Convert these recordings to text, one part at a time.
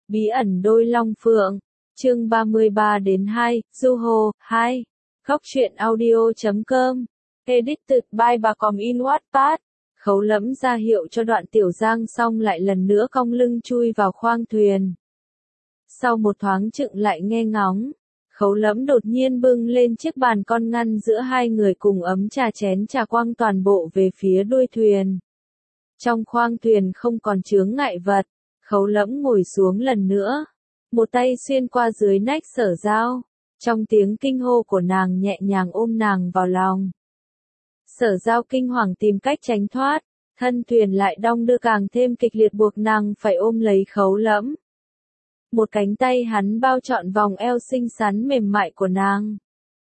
Bí ẩn đôi long phượng, chương 33-2, Du Hồ, 2. Góc truyện audio.com, edited by bà Còm in Wattpad. Khấu Lẫm ra hiệu cho Đoạn Tiểu Giang xong lại lần nữa cong lưng chui vào khoang thuyền. Sau một thoáng chựng lại nghe ngóng, Khấu Lẫm đột nhiên bưng lên chiếc bàn con ngăn giữa hai người cùng ấm trà chén trà quăng toàn bộ về phía đuôi thuyền. Trong khoang thuyền không còn chướng ngại vật, Khấu Lẫm ngồi xuống lần nữa. Một tay xuyên qua dưới nách Sở Giao, trong tiếng kinh hô của nàng nhẹ nhàng ôm nàng vào lòng. Sở Giao kinh hoàng tìm cách tránh thoát, thân thuyền lại đong đưa càng thêm kịch liệt buộc nàng phải ôm lấy Khấu Lẫm. Một cánh tay hắn bao trọn vòng eo xinh xắn mềm mại của nàng.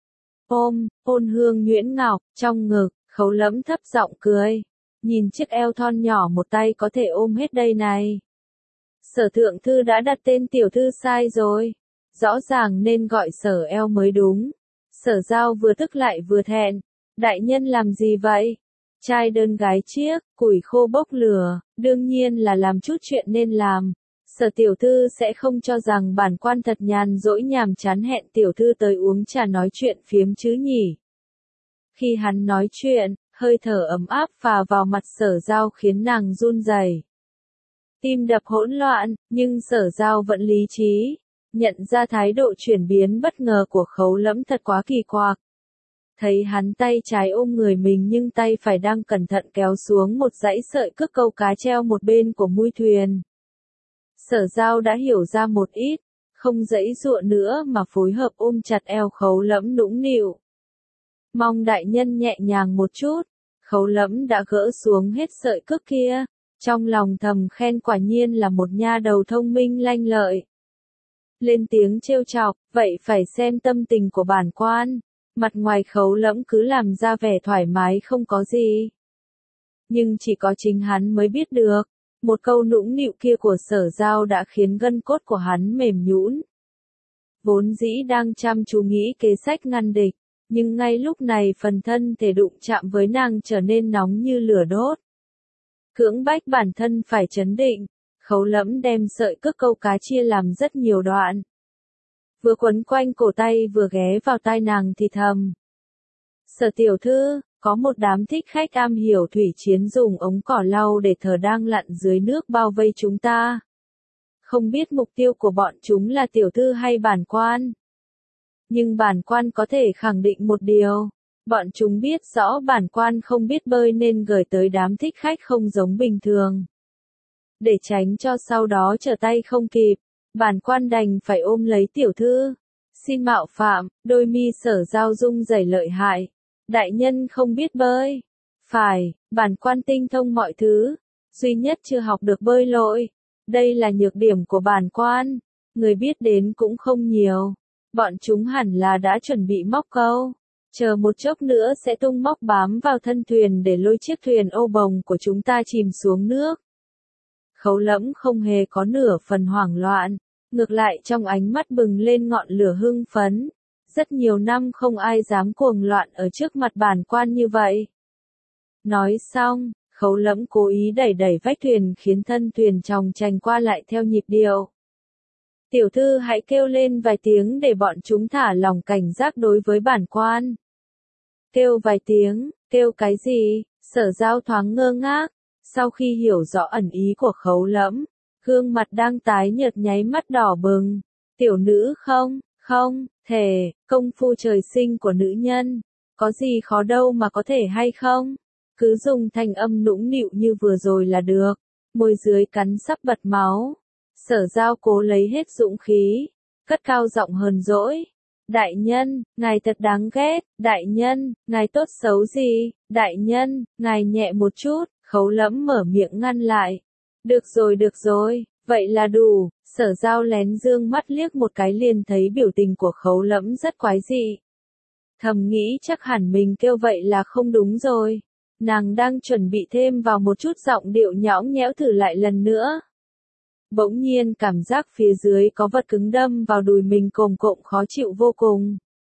Ôm, hôn hương nhuyễn ngọc, trong ngực, Khấu Lẫm thấp giọng cười. Nhìn chiếc eo thon nhỏ một tay có thể ôm hết đây này. Sở thượng thư đã đặt tên tiểu thư sai rồi. Rõ ràng nên gọi sở eo mới đúng. Sở Giao vừa tức lại vừa thẹn. Đại nhân làm gì vậy? Trai đơn gái chiếc, củi khô bốc lửa, đương nhiên là làm chút chuyện nên làm. Sở tiểu thư sẽ không cho rằng bản quan thật nhàn rỗi nhàm chán hẹn tiểu thư tới uống trà nói chuyện phiếm chứ nhỉ. Khi hắn nói chuyện, hơi thở ấm áp phà vào mặt Sở Giao khiến nàng run rẩy. Tim đập hỗn loạn, nhưng Sở Giao vẫn lý trí, nhận ra thái độ chuyển biến bất ngờ của Khấu Lẫm thật quá kỳ quặc. Thấy hắn tay trái ôm người mình nhưng tay phải đang cẩn thận kéo xuống một dãy sợi cước câu cá treo một bên của mui thuyền. Sở Giao đã hiểu ra một ít, không giãy giụa nữa mà phối hợp ôm chặt eo Khấu Lẫm nũng nịu. Mong đại nhân nhẹ nhàng một chút. Khấu Lẫm đã gỡ xuống hết sợi cước kia, trong lòng thầm khen quả nhiên là một nha đầu thông minh lanh lợi. Lên tiếng trêu chọc, vậy phải xem tâm tình của bản quan. Mặt ngoài Khấu Lẫm cứ làm ra vẻ thoải mái không có gì. Nhưng chỉ có chính hắn mới biết được, một câu nũng nịu kia của Sở Giao đã khiến gân cốt của hắn mềm nhũn. Vốn dĩ đang chăm chú nghĩ kế sách ngăn địch, nhưng ngay lúc này phần thân thể đụng chạm với nàng trở nên nóng như lửa đốt. Cưỡng bách bản thân phải trấn định, Khấu Lẫm đem sợi cước câu cá chia làm rất nhiều đoạn. Vừa quấn quanh cổ tay vừa ghé vào tai nàng thì thầm. Sở tiểu thư, có một đám thích khách am hiểu thủy chiến dùng ống cỏ lau để thở đang lặn dưới nước bao vây chúng ta. Không biết mục tiêu của bọn chúng là tiểu thư hay bản quan. Nhưng bản quan có thể khẳng định một điều, bọn chúng biết rõ bản quan không biết bơi nên gửi tới đám thích khách không giống bình thường. Để tránh cho sau đó trở tay không kịp, bản quan đành phải ôm lấy tiểu thư. Xin mạo phạm, đôi mi Sở Giao rung rẩy lợi hại. Đại nhân không biết bơi. Phải, bản quan tinh thông mọi thứ, duy nhất chưa học được bơi lội. Đây là nhược điểm của bản quan, người biết đến cũng không nhiều. Bọn chúng hẳn là đã chuẩn bị móc câu, chờ một chốc nữa sẽ tung móc bám vào thân thuyền để lôi chiếc thuyền ô bồng của chúng ta chìm xuống nước. Khấu Lẫm không hề có nửa phần hoảng loạn, ngược lại trong ánh mắt bừng lên ngọn lửa hưng phấn. Rất nhiều năm không ai dám cuồng loạn ở trước mặt bản quan như vậy. Nói xong, Khấu Lẫm cố ý đẩy đẩy vách thuyền khiến thân thuyền chòng chành qua lại theo nhịp điệu. Tiểu thư hãy kêu lên vài tiếng để bọn chúng thả lòng cảnh giác đối với bản quan. Kêu vài tiếng, kêu cái gì? Sở Giao thoáng ngơ ngác, sau khi hiểu rõ ẩn ý của Khấu Lẫm, gương mặt đang tái nhợt nháy mắt đỏ bừng. Tiểu nữ không, thể, công phu trời sinh của nữ nhân, có gì khó đâu mà có thể hay không? Cứ dùng thanh âm nũng nịu như vừa rồi là được, môi dưới cắn sắp bật máu. Sở Giao cố lấy hết dũng khí, cất cao giọng hờn dỗi. Đại nhân, ngài thật đáng ghét, đại nhân, ngài tốt xấu gì, đại nhân, ngài nhẹ một chút. Khấu Lẫm mở miệng ngăn lại. Được rồi, vậy là đủ. Sở Giao lén dương mắt liếc một cái liền thấy biểu tình của Khấu Lẫm rất quái dị. Thầm nghĩ chắc hẳn mình kêu vậy là không đúng rồi. Nàng đang chuẩn bị thêm vào một chút giọng điệu nhõng nhẽo thử lại lần nữa. Bỗng nhiên cảm giác phía dưới có vật cứng đâm vào đùi mình cồm cộm khó chịu vô cùng.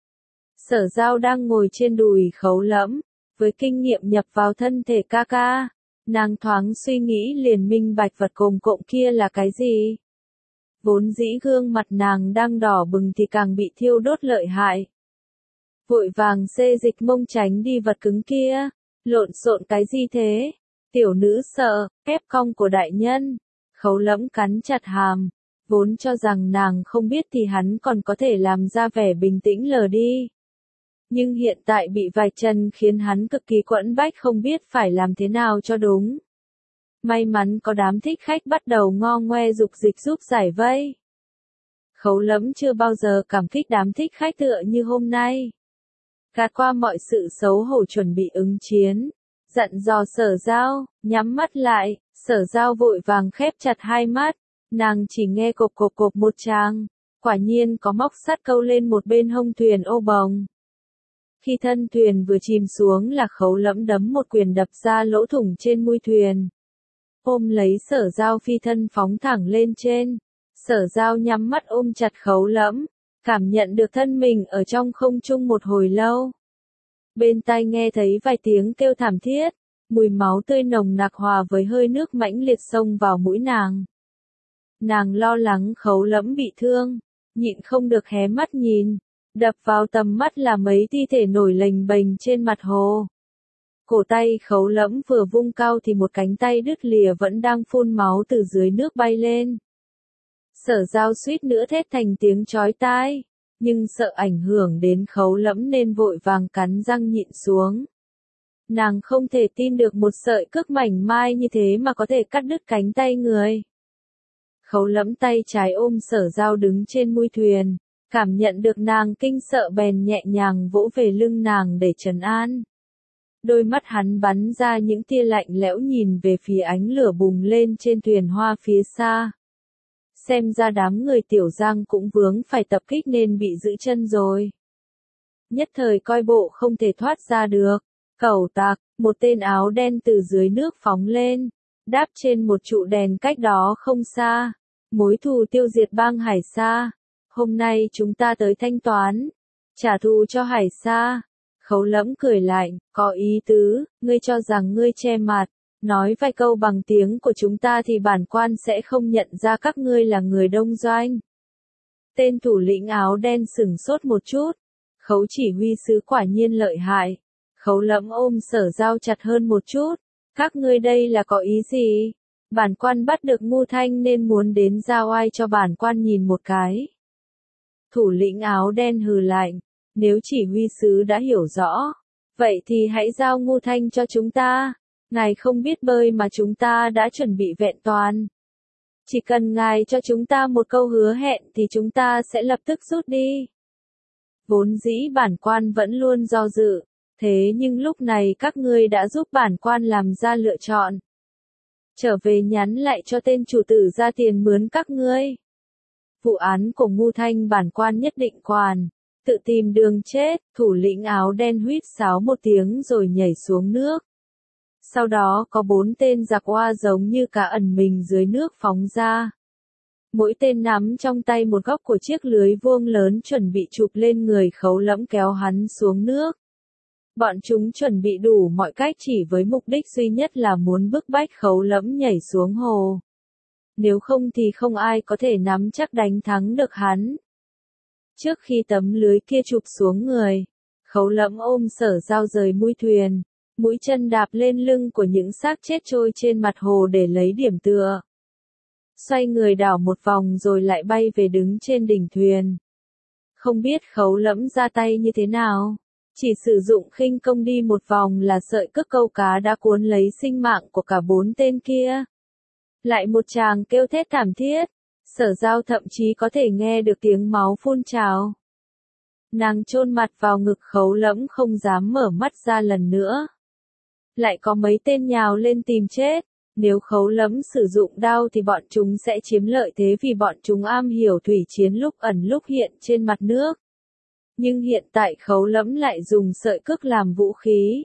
Sở Giao đang ngồi trên đùi Khấu Lẫm, với kinh nghiệm nhập vào thân thể ca ca. Nàng thoáng suy nghĩ liền minh bạch vật cồm cộm kia là cái gì. Vốn dĩ gương mặt nàng đang đỏ bừng thì càng bị thiêu đốt lợi hại. Vội vàng xê dịch mông tránh đi vật cứng kia. Lộn xộn cái gì thế? Tiểu nữ sợ, ép cong của đại nhân. Khấu Lẫm cắn chặt hàm. Vốn cho rằng nàng không biết thì hắn còn có thể làm ra vẻ bình tĩnh lờ đi. Nhưng hiện tại bị vạch trần khiến hắn cực kỳ quẫn bách không biết phải làm thế nào cho đúng. May mắn có đám thích khách bắt đầu ngo ngoe dục dịch giúp giải vây. Khấu Lẫm chưa bao giờ cảm kích đám thích khách tựa như hôm nay. Gạt qua mọi sự xấu hổ chuẩn bị ứng chiến. Dặn dò Sở Giao, nhắm mắt lại, Sở Giao vội vàng khép chặt hai mắt. Nàng chỉ nghe cộp cộp cộp một tràng. Quả nhiên có móc sắt câu lên một bên hông thuyền ô bồng. Khi thân thuyền vừa chìm xuống là Khấu Lẫm đấm một quyền đập ra lỗ thủng trên mui thuyền. Ôm lấy Sở Giao phi thân phóng thẳng lên trên. Sở Giao nhắm mắt ôm chặt Khấu Lẫm, cảm nhận được thân mình ở trong không trung một hồi lâu. Bên tai nghe thấy vài tiếng kêu thảm thiết, mùi máu tươi nồng nặc hòa với hơi nước mãnh liệt xông vào mũi nàng. Nàng lo lắng Khấu Lẫm bị thương, nhịn không được hé mắt nhìn, đập vào tầm mắt là mấy thi thể nổi lềnh bềnh trên mặt hồ. Cổ tay Khấu Lẫm vừa vung cao thì một cánh tay đứt lìa vẫn đang phun máu từ dưới nước bay lên. Sở Giao suýt nữa thét thành tiếng chói tai, nhưng sợ ảnh hưởng đến Khấu Lẫm nên vội vàng cắn răng nhịn xuống. Nàng không thể tin được một sợi cước mảnh mai như thế mà có thể cắt đứt cánh tay người. Khấu Lẫm tay trái ôm Sở Giao đứng trên mui thuyền, cảm nhận được nàng kinh sợ bèn nhẹ nhàng vỗ về lưng nàng để trấn an. Đôi mắt hắn bắn ra những tia lạnh lẽo nhìn về phía ánh lửa bùng lên trên thuyền hoa phía xa. Xem ra đám người Tiểu Giang cũng vướng phải tập kích nên bị giữ chân rồi. Nhất thời coi bộ không thể thoát ra được. Cẩu tặc, một tên áo đen từ dưới nước phóng lên, đáp trên một trụ đèn cách đó không xa. Mối thù tiêu diệt bang Hải Sa. Hôm nay chúng ta tới thanh toán. Trả thù cho Hải Sa. Khấu Lẫm cười lạnh, có ý tứ, ngươi cho rằng ngươi che mặt. Nói vài câu bằng tiếng của chúng ta thì bản quan sẽ không nhận ra các ngươi là người Đông Doanh. Tên thủ lĩnh áo đen sửng sốt một chút. Khấu chỉ huy sứ quả nhiên lợi hại. Khấu Lẫm ôm Sở Giao chặt hơn một chút. Các ngươi đây là có ý gì? Bản quan bắt được Ngu Thanh nên muốn đến giao oai cho bản quan nhìn một cái. Thủ lĩnh áo đen hừ lạnh. Nếu chỉ huy sứ đã hiểu rõ, vậy thì hãy giao Ngu Thanh cho chúng ta. Ngài không biết bơi mà chúng ta đã chuẩn bị vẹn toàn. Chỉ cần ngài cho chúng ta một câu hứa hẹn thì chúng ta sẽ lập tức rút đi. Vốn dĩ bản quan vẫn luôn do dự, thế nhưng lúc này các ngươi đã giúp bản quan làm ra lựa chọn. Trở về nhắn lại cho tên chủ tử ra tiền mướn các ngươi. Vụ án của Ngu Thanh bản quan nhất định quản. Tự tìm đường chết, thủ lĩnh áo đen huýt sáo một tiếng rồi nhảy xuống nước. Sau đó có 4 tên giặc oa giống như cá ẩn mình dưới nước phóng ra. Mỗi tên nắm trong tay một góc của chiếc lưới vuông lớn chuẩn bị chụp lên người Khấu Lẫm kéo hắn xuống nước. Bọn chúng chuẩn bị đủ mọi cách chỉ với mục đích duy nhất là muốn bức bách Khấu Lẫm nhảy xuống hồ. Nếu không thì không ai có thể nắm chắc đánh thắng được hắn. Trước khi tấm lưới kia chụp xuống người, Khấu Lẫm ôm Sở Giao rời mui thuyền, mũi chân đạp lên lưng của những xác chết trôi trên mặt hồ để lấy điểm tựa. Xoay người đảo một vòng rồi lại bay về đứng trên đỉnh thuyền. Không biết Khấu Lẫm ra tay như thế nào, chỉ sử dụng khinh công đi một vòng là sợi cước câu cá đã cuốn lấy sinh mạng của cả 4 tên kia. Lại một tràng kêu thét thảm thiết. Sở Giao thậm chí có thể nghe được tiếng máu phun trào. Nàng chôn mặt vào ngực Khấu Lẫm không dám mở mắt ra lần nữa. Lại có mấy tên nhào lên tìm chết. Nếu Khấu Lẫm sử dụng đao thì bọn chúng sẽ chiếm lợi thế vì bọn chúng am hiểu thủy chiến lúc ẩn lúc hiện trên mặt nước. Nhưng hiện tại Khấu Lẫm lại dùng sợi cước làm vũ khí.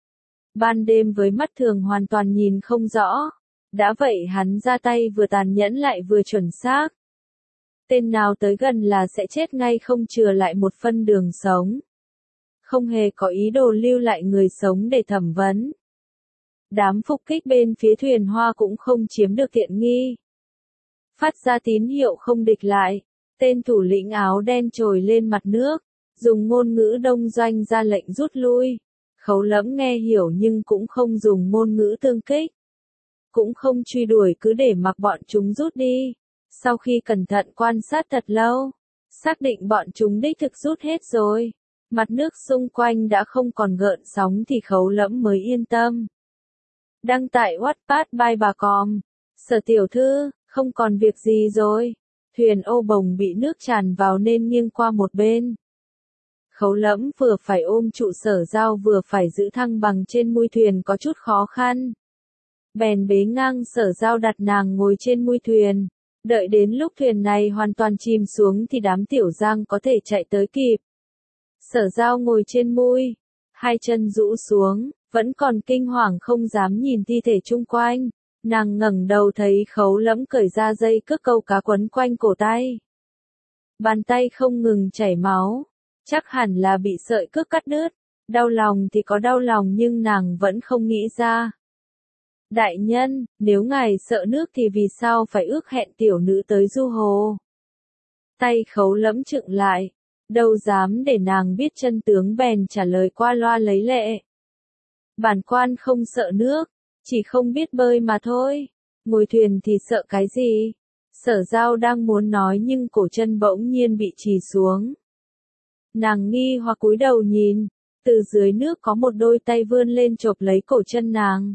Ban đêm với mắt thường hoàn toàn nhìn không rõ. Đã vậy hắn ra tay vừa tàn nhẫn lại vừa chuẩn xác. Tên nào tới gần là sẽ chết ngay không chừa lại một phân đường sống. Không hề có ý đồ lưu lại người sống để thẩm vấn. Đám phục kích bên phía thuyền hoa cũng không chiếm được tiện nghi. phát ra tín hiệu không địch lại. Tên thủ lĩnh áo đen trồi lên mặt nước, dùng ngôn ngữ đông doanh ra lệnh rút lui. Khấu Lẫm nghe hiểu nhưng cũng không dùng ngôn ngữ tương kích. Cũng không truy đuổi, cứ để mặc bọn chúng rút đi. Sau khi cẩn thận quan sát thật lâu, xác định bọn chúng đích thực rút hết rồi. Mặt nước xung quanh đã không còn gợn sóng thì Khấu Lẫm mới yên tâm. Đăng tại Wattpad by bà Com. Sở tiểu thư, không còn việc gì rồi. Thuyền ô bồng bị nước tràn vào nên nghiêng qua một bên. Khấu Lẫm vừa phải ôm trụ Sở Giao vừa phải giữ thăng bằng trên mui thuyền có chút khó khăn. Bèn bế ngang Sở Giao đặt nàng ngồi trên mui thuyền. Đợi đến lúc thuyền này hoàn toàn chìm xuống thì đám tiểu giang có thể chạy tới kịp. Sở Giao ngồi trên mui, hai chân rũ xuống, vẫn còn kinh hoàng không dám nhìn thi thể chung quanh. Nàng ngẩng đầu thấy Khấu Lẫm cởi ra dây cước câu cá quấn quanh cổ tay. Bàn tay không ngừng chảy máu, chắc hẳn là bị sợi cước cắt đứt. Đau lòng thì có đau lòng nhưng nàng vẫn không nghĩ ra. Đại nhân, nếu ngài sợ nước thì vì sao phải ước hẹn tiểu nữ tới du hồ? Tay Khấu Lẫm chựng lại, đâu dám để nàng biết chân tướng bèn trả lời qua loa lấy lệ. Bản quan không sợ nước, chỉ không biết bơi mà thôi. Ngồi thuyền thì sợ cái gì? Sở Giao đang muốn nói nhưng cổ chân bỗng nhiên bị trì xuống. Nàng nghi hoặc cúi đầu nhìn, từ dưới nước có một đôi tay vươn lên chộp lấy cổ chân nàng.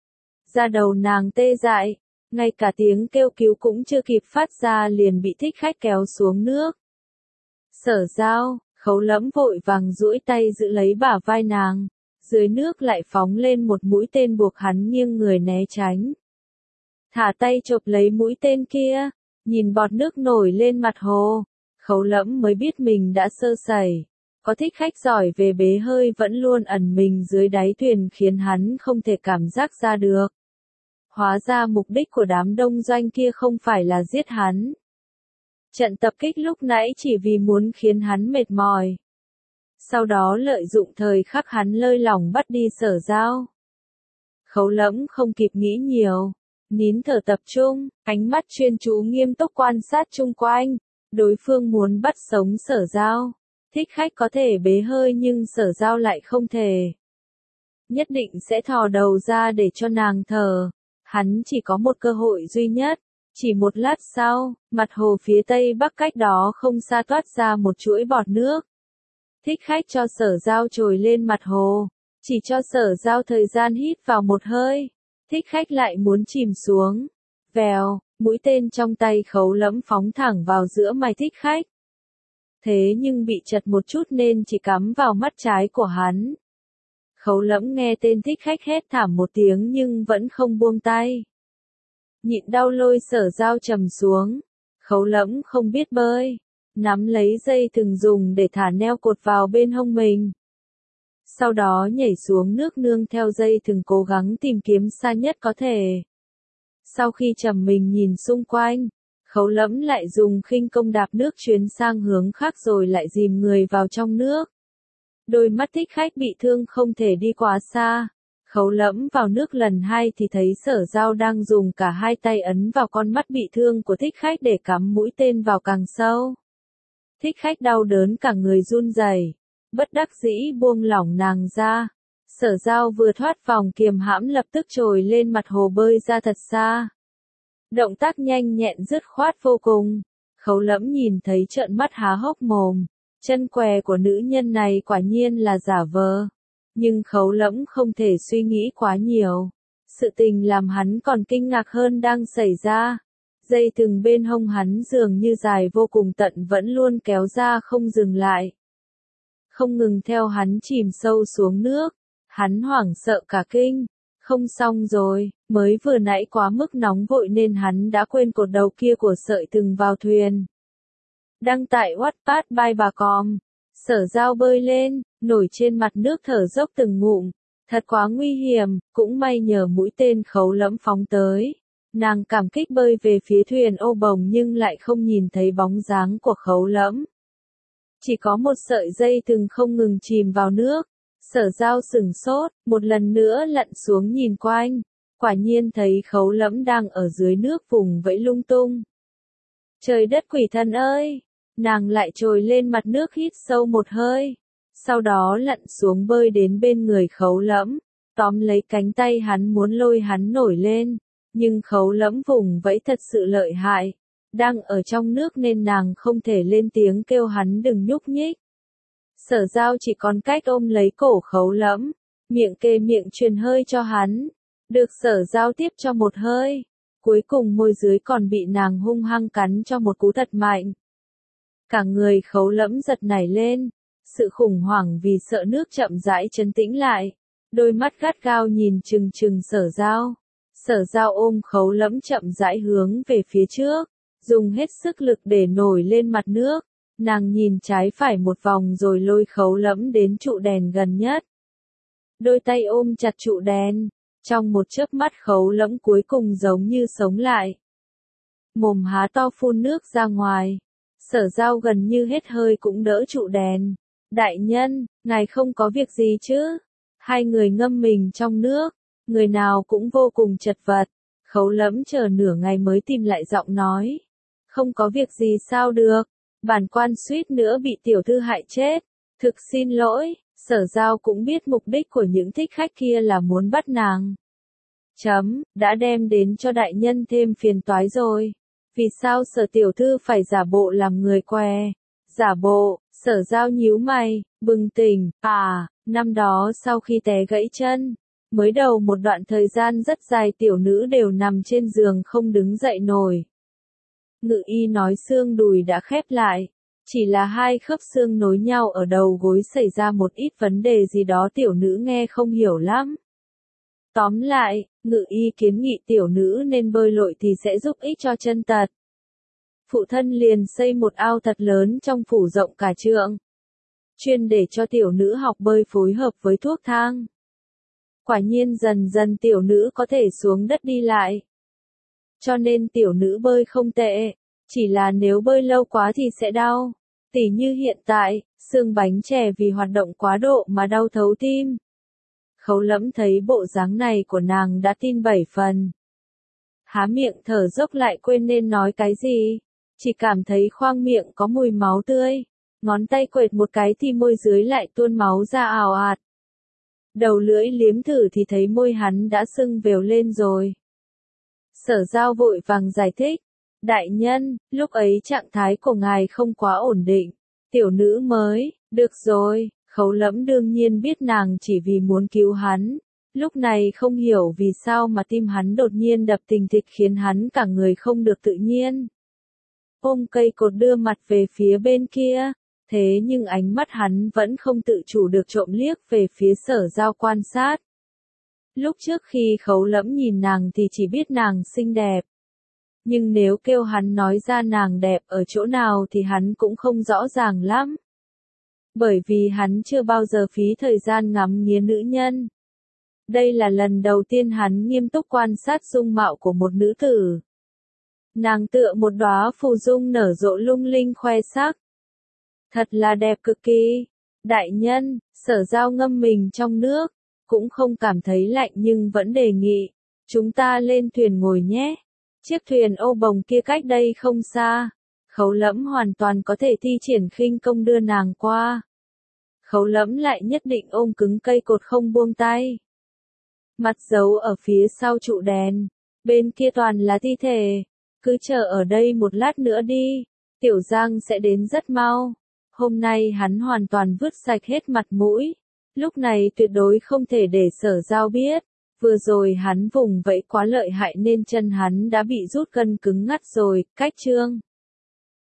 Da đầu nàng tê dại, ngay cả tiếng kêu cứu cũng chưa kịp phát ra liền bị thích khách kéo xuống nước. Sở Giao, Khấu Lẫm vội vàng duỗi tay giữ lấy bả vai nàng, dưới nước lại phóng lên một mũi tên buộc hắn nghiêng người né tránh. Thả tay chộp lấy mũi tên kia, nhìn bọt nước nổi lên mặt hồ, Khấu Lẫm mới biết mình đã sơ sẩy. Có thích khách giỏi về bế hơi vẫn luôn ẩn mình dưới đáy thuyền khiến hắn không thể cảm giác ra được. Hóa ra mục đích của đám đông doanh kia không phải là giết hắn. Trận tập kích lúc nãy chỉ vì muốn khiến hắn mệt mỏi. Sau đó lợi dụng thời khắc hắn lơi lỏng bắt đi Sở Giao. Khấu Lẫm không kịp nghĩ nhiều, nín thở tập trung, ánh mắt chuyên chú nghiêm túc quan sát chung quanh. Đối phương muốn bắt sống Sở Giao. Thích khách có thể bế hơi nhưng Sở Giao lại không thể. Nhất định sẽ thò đầu ra để cho nàng thở. Hắn chỉ có một cơ hội duy nhất. Chỉ một lát sau, mặt hồ phía tây bắc cách đó không xa toát ra một chuỗi bọt nước. Thích khách cho Sở Giao trồi lên mặt hồ. Chỉ cho Sở Giao thời gian hít vào một hơi. Thích khách lại muốn chìm xuống. Vèo, mũi tên trong tay Khấu Lẫm phóng thẳng vào giữa mày thích khách. Thế nhưng bị chật một chút nên chỉ cắm vào mắt trái của hắn. Khấu Lẫm nghe tên thích khách hét thảm một tiếng nhưng vẫn không buông tay. Nhịn đau lôi Sở Giao trầm xuống. Khấu Lẫm không biết bơi, nắm lấy dây thừng dùng để thả neo cột vào bên hông mình. Sau đó nhảy xuống nước nương theo dây thừng cố gắng tìm kiếm xa nhất có thể. Sau khi trầm mình nhìn xung quanh, Khấu Lẫm lại dùng khinh công đạp nước chuyến sang hướng khác rồi lại dìm người vào trong nước. Đôi mắt thích khách bị thương không thể đi quá xa. Khấu Lẫm vào nước lần hai thì thấy Sở Giao đang dùng cả hai tay ấn vào con mắt bị thương của thích khách để cắm mũi tên vào càng sâu. Thích khách đau đớn cả người run rẩy, bất đắc dĩ buông lỏng nàng ra. Sở Giao vừa thoát vòng kiềm hãm lập tức trồi lên mặt hồ bơi ra thật xa. Động tác nhanh nhẹn dứt khoát vô cùng. Khấu Lẫm nhìn thấy trợn mắt há hốc mồm. Chân què của nữ nhân này quả nhiên là giả vờ. Nhưng Khấu Lẫm không thể suy nghĩ quá nhiều. Sự tình làm hắn còn kinh ngạc hơn đang xảy ra. Dây thừng bên hông hắn dường như dài vô cùng tận vẫn luôn kéo ra không dừng lại. Không ngừng theo hắn chìm sâu xuống nước. Hắn hoảng sợ cả kinh. Không xong rồi, mới vừa nãy quá mức nóng vội nên hắn đã quên cột đầu kia của sợi thừng vào thuyền. Đăng tại Wattpad by bà Com. Sở Giao bơi lên, nổi trên mặt nước thở dốc từng ngụm. Thật quá nguy hiểm, cũng may nhờ mũi tên Khấu Lẫm phóng tới. Nàng cảm kích bơi về phía thuyền ô bồng nhưng lại không nhìn thấy bóng dáng của Khấu Lẫm. Chỉ có một sợi dây thừng không ngừng chìm vào nước. Sở Giao sửng sốt, một lần nữa lặn xuống nhìn quanh. Quả nhiên thấy Khấu Lẫm đang ở dưới nước vùng vẫy lung tung. Trời đất quỷ thần ơi! Nàng lại trồi lên mặt nước hít sâu một hơi. Sau đó lặn xuống bơi đến bên người Khấu Lẫm, tóm lấy cánh tay hắn muốn lôi hắn nổi lên. Nhưng Khấu Lẫm vùng vẫy thật sự lợi hại. Đang ở trong nước nên nàng không thể lên tiếng kêu hắn đừng nhúc nhích. Sở Giao chỉ còn cách ôm lấy cổ Khấu Lẫm, miệng kề miệng truyền hơi cho hắn. Được Sở Giao tiếp cho một hơi. Cuối cùng môi dưới còn bị nàng hung hăng cắn cho một cú thật mạnh. Cả người Khấu Lẫm giật nảy lên. Sự khủng hoảng vì sợ nước chậm rãi trấn tĩnh lại. Đôi mắt gắt gao nhìn chừng chừng Sở Giao. Sở Giao ôm Khấu Lẫm chậm rãi hướng về phía trước. Dùng hết sức lực để nổi lên mặt nước. Nàng nhìn trái phải một vòng rồi lôi Khấu Lẫm đến trụ đèn gần nhất. Đôi tay ôm chặt trụ đèn. Trong một chớp mắt Khấu Lẫm cuối cùng giống như sống lại. Mồm há to phun nước ra ngoài. Sở Giao gần như hết hơi cũng đỡ trụ đèn. Đại nhân, ngài không có việc gì chứ? Hai người ngâm mình trong nước. Người nào cũng vô cùng chật vật. Khấu Lẫm chờ nửa ngày mới tìm lại giọng nói. Không có việc gì sao được. Bản quan suýt nữa bị tiểu thư hại chết. Thực xin lỗi. Sở Giao cũng biết mục đích của những thích khách kia là muốn bắt nàng. Đã đem đến cho đại nhân thêm phiền toái rồi. Vì sao Sở tiểu thư phải giả bộ làm người què? Giả bộ, Sở Giao nhíu mày, bừng tỉnh, năm đó sau khi té gãy chân, mới đầu một đoạn thời gian rất dài tiểu nữ đều nằm trên giường không đứng dậy nổi. Ngự y nói xương đùi đã khép lại. Chỉ là hai khớp xương nối nhau ở đầu gối xảy ra một ít vấn đề gì đó tiểu nữ nghe không hiểu lắm. Tóm lại, ngự y kiến nghị tiểu nữ nên bơi lội thì sẽ giúp ích cho chân tật. Phụ thân liền xây một ao thật lớn trong phủ rộng cả trượng. Chuyên để cho tiểu nữ học bơi phối hợp với thuốc thang. Quả nhiên dần dần tiểu nữ có thể xuống đất đi lại. Cho nên tiểu nữ bơi không tệ. Chỉ là nếu bơi lâu quá thì sẽ đau. Tỉ như hiện tại, xương bánh chè vì hoạt động quá độ mà đau thấu tim. Khấu Lẫm thấy bộ dáng này của nàng đã tin 7 phần. Há miệng thở dốc lại quên nên nói cái gì. Chỉ cảm thấy khoang miệng có mùi máu tươi. Ngón tay quệt một cái thì môi dưới lại tuôn máu ra ào ạt. Đầu lưỡi liếm thử thì thấy môi hắn đã sưng vèo lên rồi. Sở Giao vội vàng giải thích. Đại nhân, lúc ấy trạng thái của ngài không quá ổn định. Tiểu nữ mới, được rồi, Khấu Lẫm đương nhiên biết nàng chỉ vì muốn cứu hắn. Lúc này không hiểu vì sao mà tim hắn đột nhiên đập thình thịch khiến hắn cả người không được tự nhiên. Ôm cây cột đưa mặt về phía bên kia. Thế nhưng ánh mắt hắn vẫn không tự chủ được trộm liếc về phía Sở Giao quan sát. Lúc trước khi Khấu Lẫm nhìn nàng thì chỉ biết nàng xinh đẹp. Nhưng nếu kêu hắn nói ra nàng đẹp ở chỗ nào thì hắn cũng không rõ ràng lắm. Bởi vì hắn chưa bao giờ phí thời gian ngắm nghía nữ nhân. Đây là lần đầu tiên hắn nghiêm túc quan sát dung mạo của một nữ tử. Nàng tựa một đóa phù dung nở rộ lung linh khoe sắc. Thật là đẹp cực kỳ. Đại nhân, Sở Giao ngâm mình trong nước, cũng không cảm thấy lạnh nhưng vẫn đề nghị. Chúng ta lên thuyền ngồi nhé. Chiếc thuyền ô bồng kia cách đây không xa. Khấu Lẫm hoàn toàn có thể thi triển khinh công đưa nàng qua. Khấu Lẫm lại nhất định ôm cứng cây cột không buông tay. Mặt giấu ở phía sau trụ đèn. Bên kia toàn là thi thể. Cứ chờ ở đây một lát nữa đi. Tiểu Giang sẽ đến rất mau. Hôm nay hắn hoàn toàn vứt sạch hết mặt mũi. Lúc này tuyệt đối không thể để Sở Giao biết. Vừa rồi hắn vùng vẫy quá lợi hại nên chân hắn đã bị rút gân cứng ngắt rồi. Cách chương